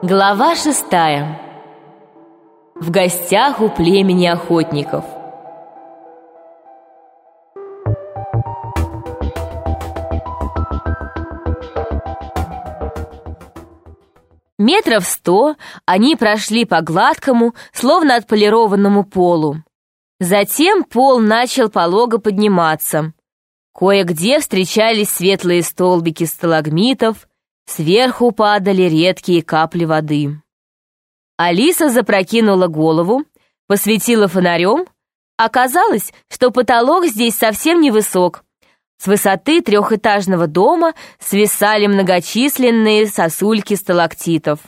Глава 6. В гостях у племени охотников. Метров 100 они прошли по гладкому, словно отполированному полу. Затем пол начал полого подниматься. Кое-где встречались светлые столбики сталагмитов, сверху падали редкие капли воды. Алиса запрокинула голову, посветила фонарем. Оказалось, что потолок здесь совсем невысок. С высоты трехэтажного дома свисали многочисленные сосульки сталактитов.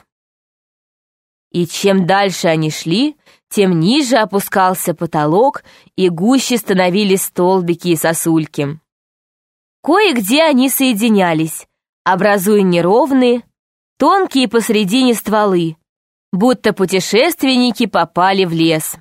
И чем дальше они шли, тем ниже опускался потолок, и гуще становились столбики и сосульки. Кое-где они соединялись, образуя неровные, тонкие посредине стволы, будто путешественники попали в лес.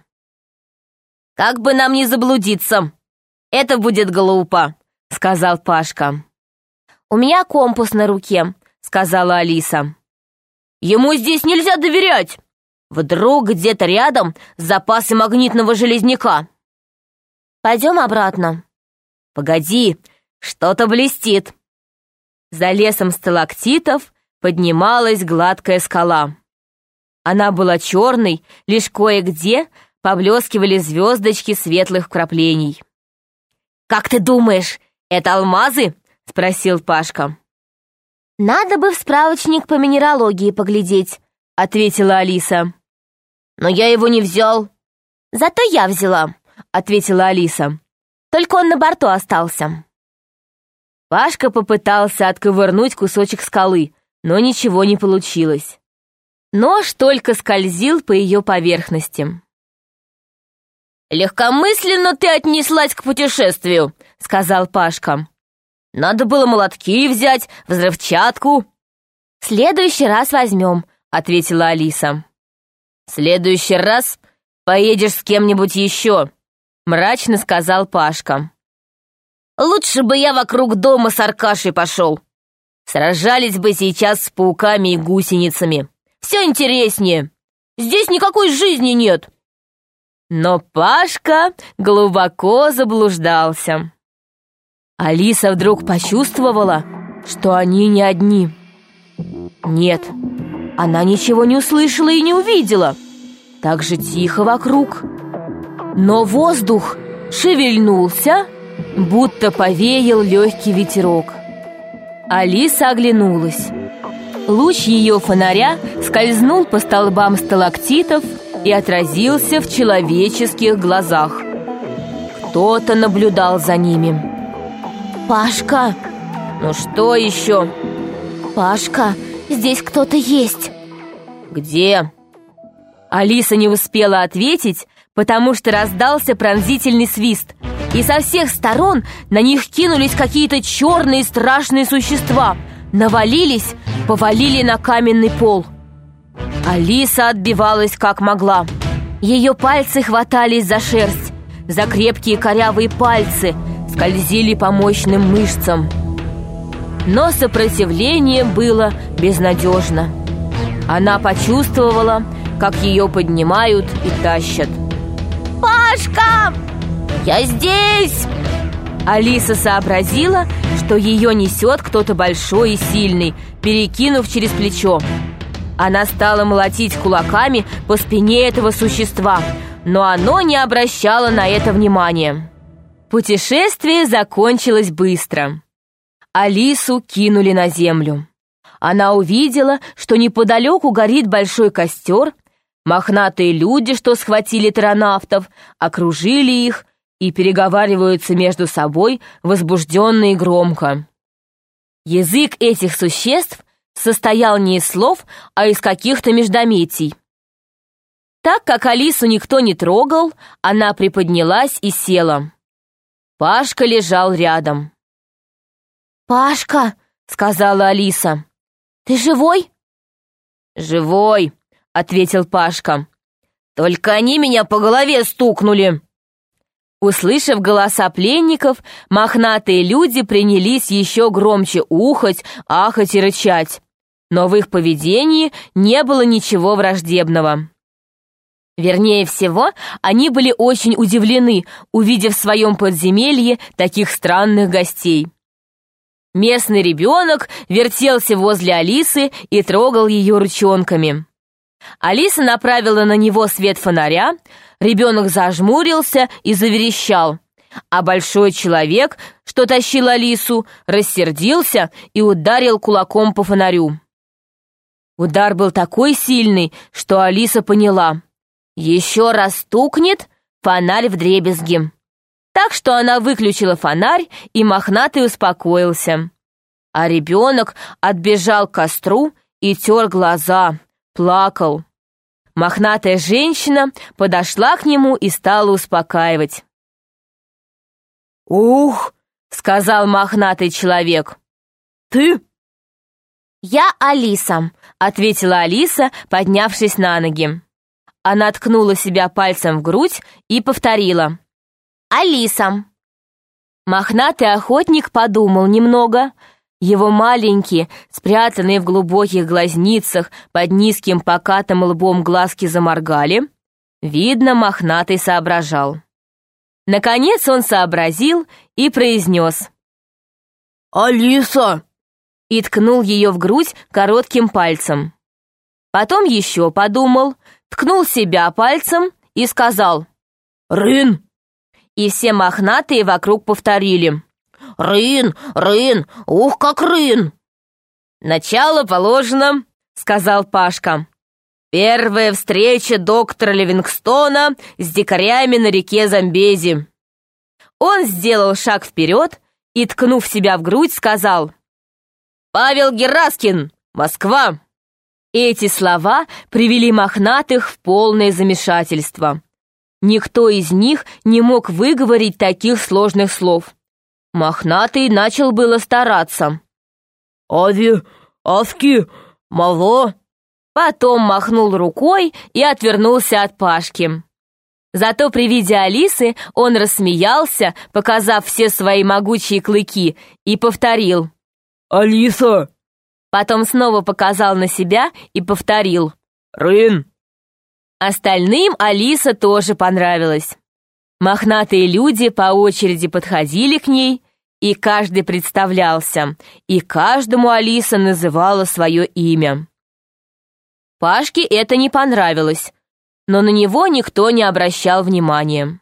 «Как бы нам не заблудиться! Это будет глупо!» — сказал Пашка. «У меня компас на руке», — сказала Алиса. «Ему здесь нельзя доверять! Вдруг где-то рядом запасы магнитного железняка!» «Пойдем обратно». «Погоди, что-то блестит!» За лесом сталактитов поднималась гладкая скала. Она была черной, лишь кое-где поблескивали звездочки светлых вкраплений. «Как ты думаешь, это алмазы?» — спросил Пашка. «Надо бы в справочник по минералогии поглядеть», — ответила Алиса. «Но я его не взял». «Зато я взяла», — ответила Алиса. «Только он на борту остался». Пашка попытался отковырнуть кусочек скалы, но ничего не получилось. Нож только скользил по ее поверхности. «Легкомысленно ты отнеслась к путешествию», — сказал Пашка. «Надо было молотки взять, взрывчатку». «В следующий раз возьмем», — ответила Алиса. «В следующий раз поедешь с кем-нибудь еще», — мрачно сказал Пашка. «Лучше бы я вокруг дома с Аркашей пошел. Сражались бы сейчас с пауками и гусеницами. Все интереснее. Здесь никакой жизни нет». Но Пашка глубоко заблуждался. Алиса вдруг почувствовала, что они не одни. Нет, она ничего не услышала и не увидела. Так же тихо вокруг. Но воздух шевельнулся, будто повеял легкий ветерок. Алиса оглянулась. Луч ее фонаря скользнул по столбам сталактитов и отразился в человеческих глазах. Кто-то наблюдал за ними. «Пашка!» «Ну что еще?» «Пашка, здесь кто-то есть!» «Где?» Алиса не успела ответить, потому что раздался пронзительный свист, и со всех сторон на них кинулись какие-то черные страшные существа, навалились, повалили на каменный пол. Алиса отбивалась как могла. Ее пальцы хватались за шерсть, за крепкие корявые пальцы, скользили по мощным мышцам. Но сопротивление было безнадежно. Она почувствовала, как ее поднимают и тащат. «Пашка! Я здесь!» Алиса сообразила, что ее несет кто-то большой и сильный, перекинув через плечо. Она стала молотить кулаками по спине этого существа, но оно не обращало на это внимания. Путешествие закончилось быстро. Алису кинули на землю. Она увидела, что неподалеку горит большой костер. Мохнатые люди, что схватили таранавтов, окружили их и переговариваются между собой возбужденно и громко. Язык этих существ состоял не из слов, а из каких-то междометий. Так как Алису никто не трогал, она приподнялась и села. Пашка лежал рядом. «Пашка», — сказала Алиса, — «ты живой?» «Живой», — ответил Пашка. «Только они меня по голове стукнули». Услышав голоса пленников, мохнатые люди принялись еще громче ухать, ахать и рычать. но в их поведении не было ничего враждебного. Вернее всего, они были очень удивлены, увидев в своем подземелье таких странных гостей. Местный ребенок вертелся возле Алисы и трогал ее ручонками. Алиса направила на него свет фонаря, ребенок зажмурился и заверещал, а большой человек, что тащил Алису, рассердился и ударил кулаком по фонарю. Удар был такой сильный, что Алиса поняла: еще раз стукнет, фонарь вдребезги. Так что она выключила фонарь, и мохнатый успокоился. А ребенок отбежал к костру и тер глаза, плакал. Мохнатая женщина подошла к нему и стала успокаивать. «Ух!» — сказал мохнатый человек. «Ты?» «Я Алиса», — ответила Алиса, поднявшись на ноги. Она ткнула себя пальцем в грудь и повторила: «Алиса». Мохнатый охотник подумал немного. Его маленькие, спрятанные в глубоких глазницах под низким покатым лбом глазки заморгали. Видно, мохнатый соображал. Наконец он сообразил и произнес: «Алиса!» и ткнул ее в грудь коротким пальцем. Потом еще подумал, ткнул себя пальцем и сказал: «Рын!» И все мохнатые вокруг повторили: «Рын! Рын! Ух, как рын!» «Начало положено», — сказал Пашка. «Первая встреча доктора Ливингстона с дикарями на реке Замбези». Он сделал шаг вперед и, ткнув себя в грудь, сказал: «Павел Гераскин, Москва!» Эти слова привели мохнатых в полное замешательство. Никто из них не мог выговорить таких сложных слов. Мохнатый начал было стараться. «Ави, авки, мало!» Потом махнул рукой и отвернулся от Пашки. Зато при виде Алисы он рассмеялся, показав все свои могучие клыки, и повторил: «Алиса!» Потом снова показал на себя и повторил: «Рын!» Остальным Алиса тоже понравилась. Мохнатые люди по очереди подходили к ней, и каждый представлялся, и каждому Алиса называла свое имя. Пашке это не понравилось, но на него никто не обращал внимания.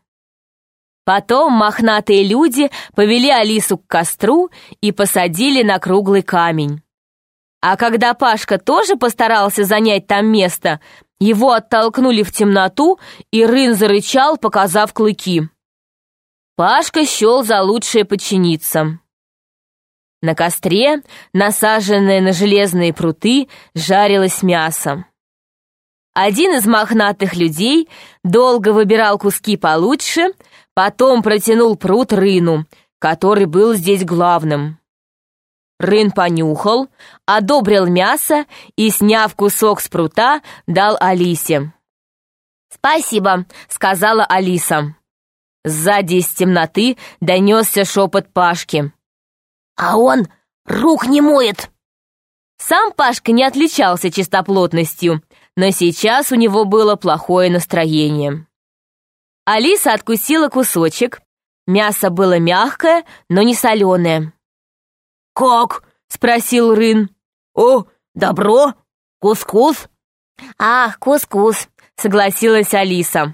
Потом мохнатые люди повели Алису к костру и посадили на круглый камень. А когда Пашка тоже постарался занять там место, его оттолкнули в темноту, и Рын зарычал, показав клыки. Пашка счел за лучшее подчиниться. На костре, насаженное на железные пруты, жарилось мясо. Один из мохнатых людей долго выбирал куски получше, потом протянул прут Рыну, который был здесь главным. Рын понюхал, одобрил мясо и, сняв кусок с прута, дал Алисе. «Спасибо», — сказала Алиса. Сзади из темноты донесся шепот Пашки. «А он рук не моет!» Сам Пашка не отличался чистоплотностью, но сейчас у него было плохое настроение. Алиса откусила кусочек. Мясо было мягкое, но не соленое. «Как?» — спросил Рын. «О, добро? Кускус?» «Ах, кускус», — согласилась Алиса.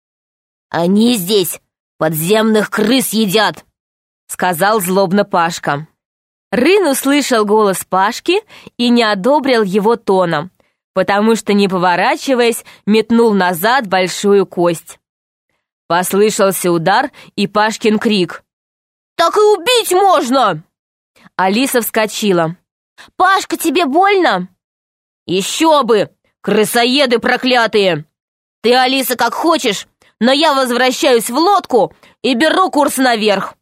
«Они здесь подземных крыс едят», — сказал злобно Пашка. Рын услышал голос Пашки и не одобрил его тона, потому что, не поворачиваясь, метнул назад большую кость. Послышался удар и Пашкин крик: «Так и убить можно!» Алиса вскочила. «Пашка, тебе больно?» «Еще бы! Крысоеды проклятые! Ты, Алиса, как хочешь, но я возвращаюсь в лодку и беру курс наверх!»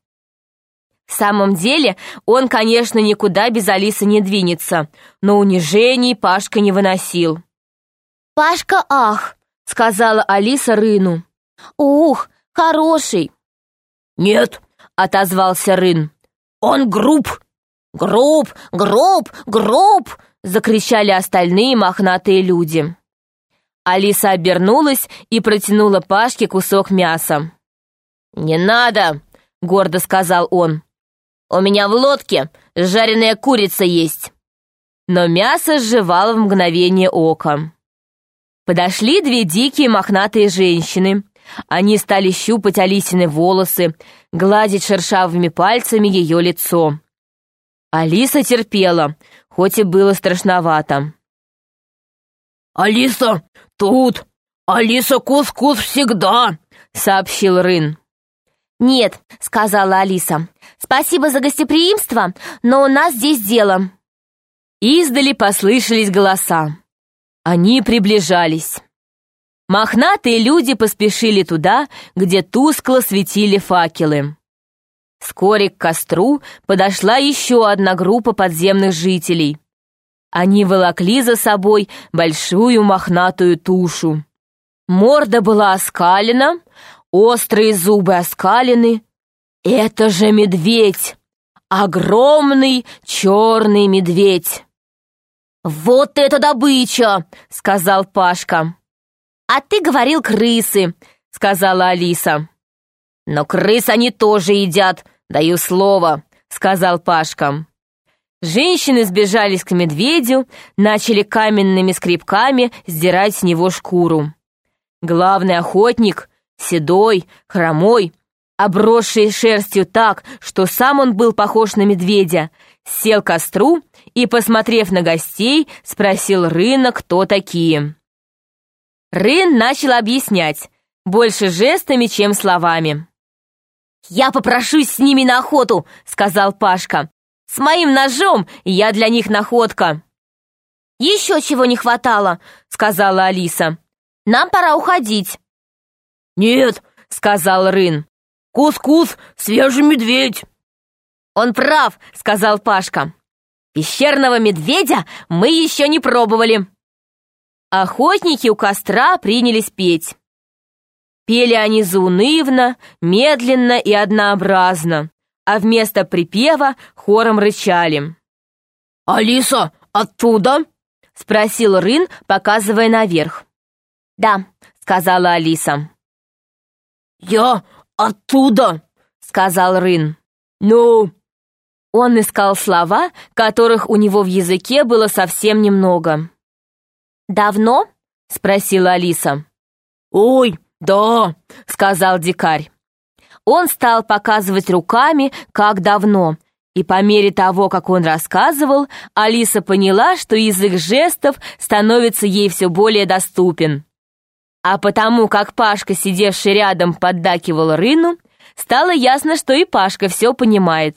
В самом деле, он, конечно, никуда без Алисы не двинется, но унижений Пашка не выносил. «Пашка, ах!» — сказала Алиса Рыну. «Ух, хороший!» «Нет!» — отозвался Рын. «Он груб! Груб, груб, груб!» — закричали остальные мохнатые люди. Алиса обернулась и протянула Пашке кусок мяса. «Не надо!» — гордо сказал он. «У меня в лодке жареная курица есть». Но мясо сживало в мгновение ока. Подошли две дикие мохнатые женщины. Они стали щупать Алисины волосы, гладить шершавыми пальцами ее лицо. Алиса терпела, хоть и было страшновато. «Алиса тут! Алиса кус-кус всегда!» — сообщил Рын. «Нет», — сказала Алиса, — «спасибо за гостеприимство, но у нас здесь дело». Издали послышались голоса. Они приближались. Мохнатые люди поспешили туда, где тускло светили факелы. Вскоре к костру подошла еще одна группа подземных жителей. Они волокли за собой большую мохнатую тушу. Морда была оскалена, острые зубы оскалены. Это же медведь! Огромный черный медведь! «Вот это добыча!» — сказал Пашка. «А ты говорил крысы», — сказала Алиса. «Но крыс они тоже едят, даю слово», — сказал Пашка. Женщины сбежались к медведю, начали каменными скребками сдирать с него шкуру. Главный охотник, седой, хромой, обросший шерстью так, что сам он был похож на медведя, сел к костру и, посмотрев на гостей, спросил Рына, кто такие. Рын начал объяснять, больше жестами, чем словами. «Я попрошусь с ними на охоту», — сказал Пашка. «С моим ножом я для них находка». «Еще чего не хватало», — сказала Алиса. «Нам пора уходить». «Нет», — сказал Рын. «Кус-кус, свежий медведь». «Он прав», — сказал Пашка. «Пещерного медведя мы еще не пробовали». Охотники у костра принялись петь. Пели они заунывно, медленно и однообразно, а вместо припева хором рычали. «Алиса, оттуда?» — спросил Рын, показывая наверх. «Да», — сказала Алиса. «Я оттуда», — сказал Рын. «Ну?» Он искал слова, которых у него в языке было совсем немного. «Давно?» — спросила Алиса. «Ой, да», — сказал дикарь. Он стал показывать руками, как давно, и по мере того, как он рассказывал, Алиса поняла, что язык жестов становится ей все более доступен. А потому, как Пашка, сидевший рядом, поддакивал Рыну, стало ясно, что и Пашка все понимает.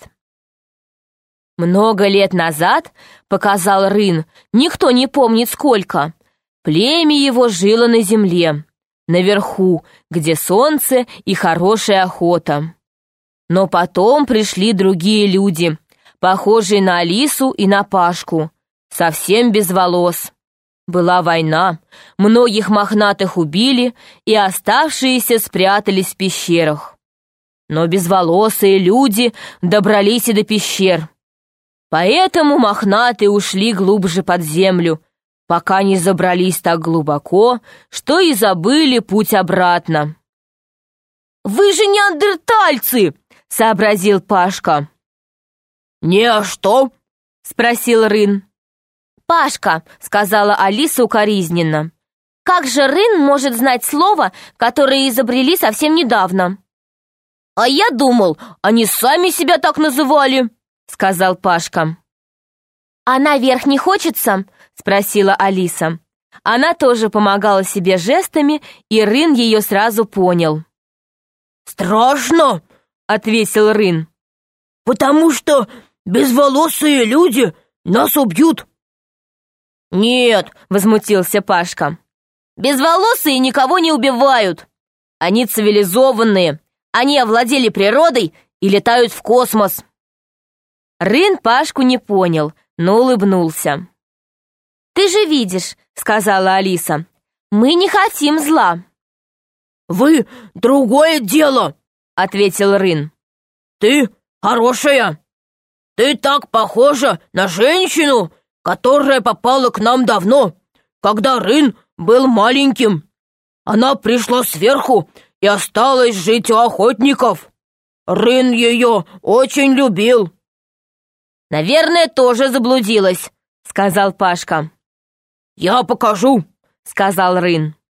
Много лет назад, показал Рын, никто не помнит сколько, племя его жило на земле, наверху, где солнце и хорошая охота. Но потом пришли другие люди, похожие на Алису и на Пашку, совсем без волос. Была война, многих мохнатых убили, и оставшиеся спрятались в пещерах. Но безволосые люди добрались и до пещер. Поэтому мохнатые ушли глубже под землю, пока не забрались так глубоко, что и забыли путь обратно. «Вы же неандертальцы!» — сообразил Пашка. «Не, а что?» — спросил Рын. «Пашка», — сказала Алиса укоризненно. «как же Рын может знать слово, которое изобрели совсем недавно?» «А я думал, они сами себя так называли», — сказал Пашка. «А наверх не хочется?» — спросила Алиса. Она тоже помогала себе жестами, и Рын ее сразу понял. «Страшно», — ответил Рын. «потому что безволосые люди нас убьют». «Нет», — возмутился Пашка. «Безволосые никого не убивают. Они цивилизованные, они овладели природой и летают в космос». Рын Пашку не понял, но улыбнулся. «Ты же видишь», — сказала Алиса, — «мы не хотим зла». «Вы другое дело», — ответил Рын. «Ты хорошая. Ты так похожа на женщину, которая попала к нам давно, когда Рын был маленьким. Она пришла сверху и осталась жить у охотников. Рын ее очень любил». «Наверное, тоже заблудилась», — сказал Пашка. «Я покажу», — сказал Рын.